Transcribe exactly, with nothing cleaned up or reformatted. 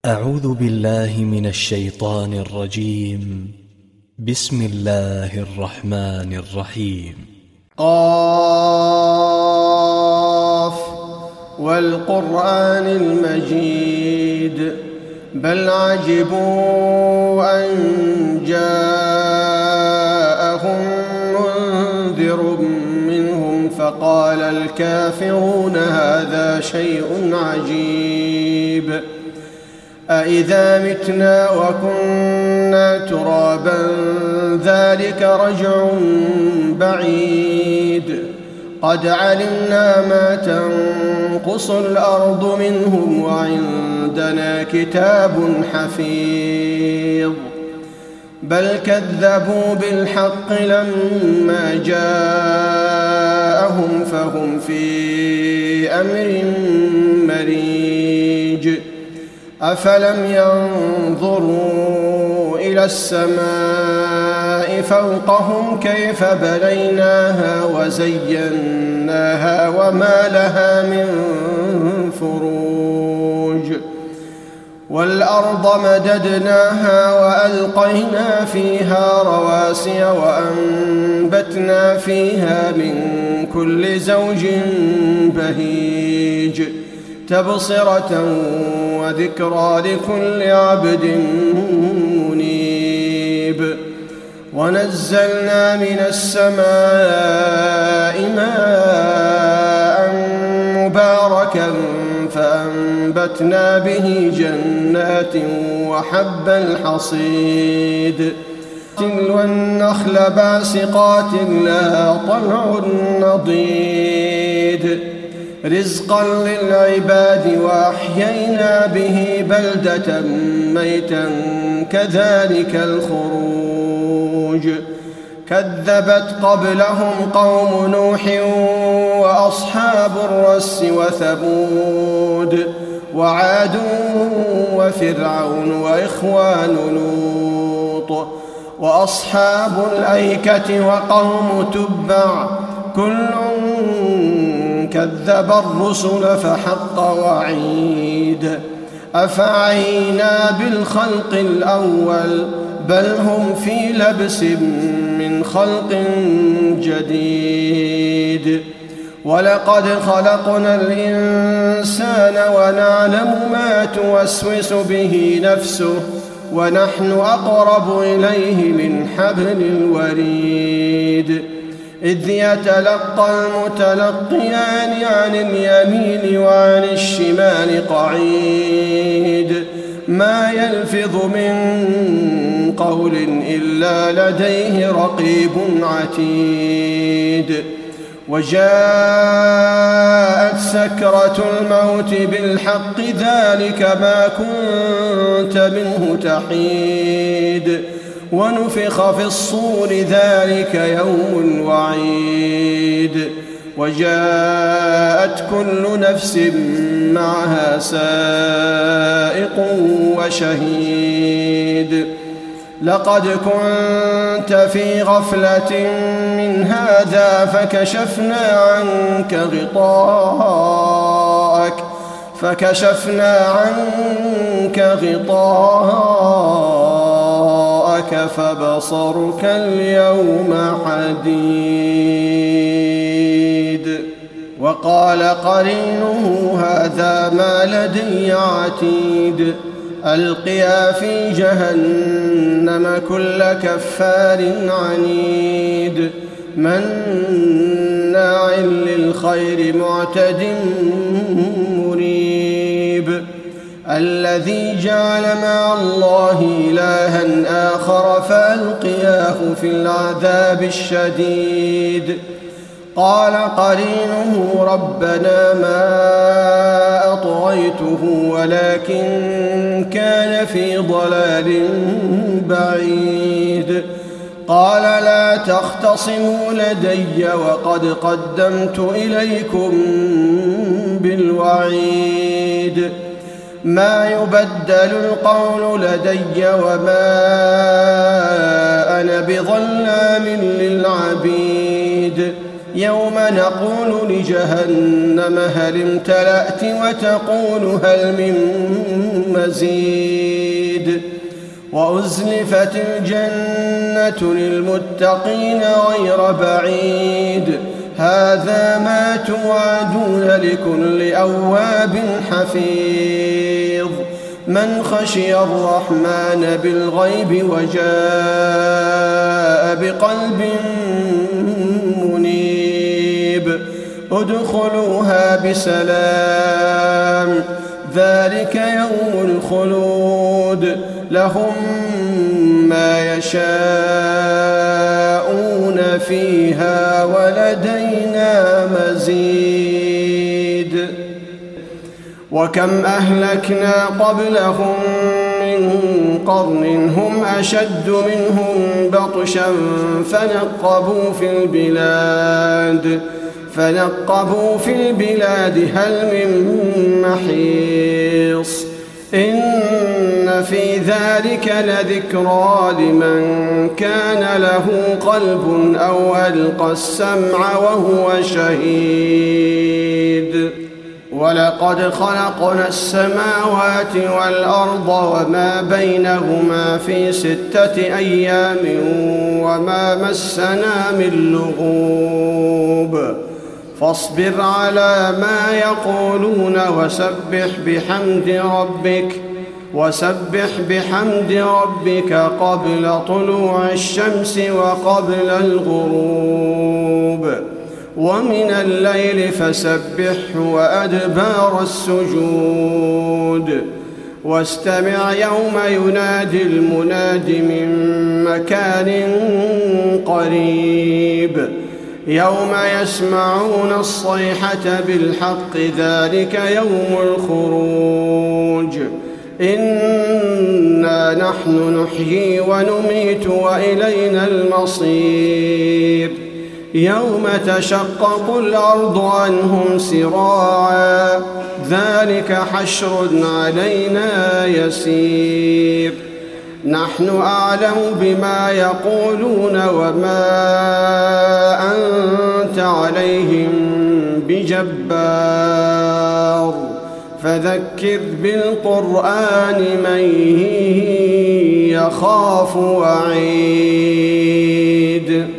أعوذ بالله من الشيطان الرجيم. بسم الله الرحمن الرحيم. قاف والقرآن المجيد بل عجبوا أن جاءهم منذر منهم فقال الكافرون هذا شيء عجيب أإذا متنا وكنا ترابا ذلك رجع بعيد قد علمنا ما تنقص الأرض منهم وعندنا كتاب حفيظ بل كذبوا بالحق لما جاءهم فهم في أمر مريج أفلم ينظروا إلى السماء فوقهم كيف بنيناها وزيناها وما لها من فروج والأرض مددناها وألقينا فيها رواسي وأنبتنا فيها من كل زوج بهيج تبصرة وذكرى لكل عبد منيب ونزلنا من السماء ماء مباركا فأنبتنا به جنات وحب الحصيد والنخل باسقات لها طلع نضيد رزقا للعباد وأحيينا به بلدة ميتا كذلك الخروج كذبت قبلهم قوم نوح وأصحاب الرس وثمود وعاد وفرعون وإخوان لوط وأصحاب الأيكة وقوم تبع كل كذب الرسل فحق وعيد أفعينا بالخلق الأول بل هم في لبس من خلق جديد ولقد خلقنا الإنسان ونعلم ما توسوس به نفسه ونحن أقرب إليه من حبل الوريد إذ يتلقى المتلقيان عن اليمين وعن الشمال قعيد ما يلفظ من قول إلا لديه رقيب عتيد وجاءت سكرة الموت بالحق ذلك ما كنت منه تحيد ونفخ في الصور ذلك يوم الوعيد وجاءت كل نفس معها سائق وشهيد لقد كنت في غفلة من هذا فكشفنا عنك غطاءك فكشفنا عنك غطاءك فبصرك اليوم حديد وقال قرينه هذا ما لدي عتيد ألقيا في جهنم كل كفار عنيد مناع للخير معتد مريب الذي جعل مع الله إلها آخر فألقياه في العذاب الشديد قال قرينه ربنا ما أطغيته ولكن كان في ضلال بعيد قال لا تختصموا لدي وقد قدمت إليكم بالوعيد ما يبدل القول لدي وما أنا بظلام للعبيد يوم نقول لجهنم هل امتلأت وتقول هل من مزيد وأزلفت الجنة للمتقين غير بعيد هذا ما توعدون لكل أواب حفيظ من خشي الرحمن بالغيب وجاء بقلب منيب ادخلوها بسلام ذلك يوم الخلود لهم ما يشاءون فيها ولدينا مزيد وكم أهلكنا قبلهم من قرن هم أشد منهم بطشا فنقبوا في البلاد فنقبوا في البلاد هل من محيص إن في ذلك لذكرى لمن كان له قلب أو ألقى السمع وهو شهيد ولقد خلقنا السماوات والأرض وما بينهما في ستة أيام وما مسنا من لغوب فاصبر على ما يقولون وسبح بحمد ربك وسبح بحمد ربك قبل طلوع الشمس وقبل الغروب ومن الليل فسبحه وأدبار السجود واستمع يوم ينادي المناد من مكان قريب يوم يسمعون الصيحة بالحق ذلك يوم الخروج إنا نحن نحيي ونميت وإلينا المصير يوم تشقق الأرض عنهم سراعا ذلك حشر علينا يسير نحن أعلم بما يقولون وما أنت عليهم بجبار فذكر بالقرآن من يخاف وعيد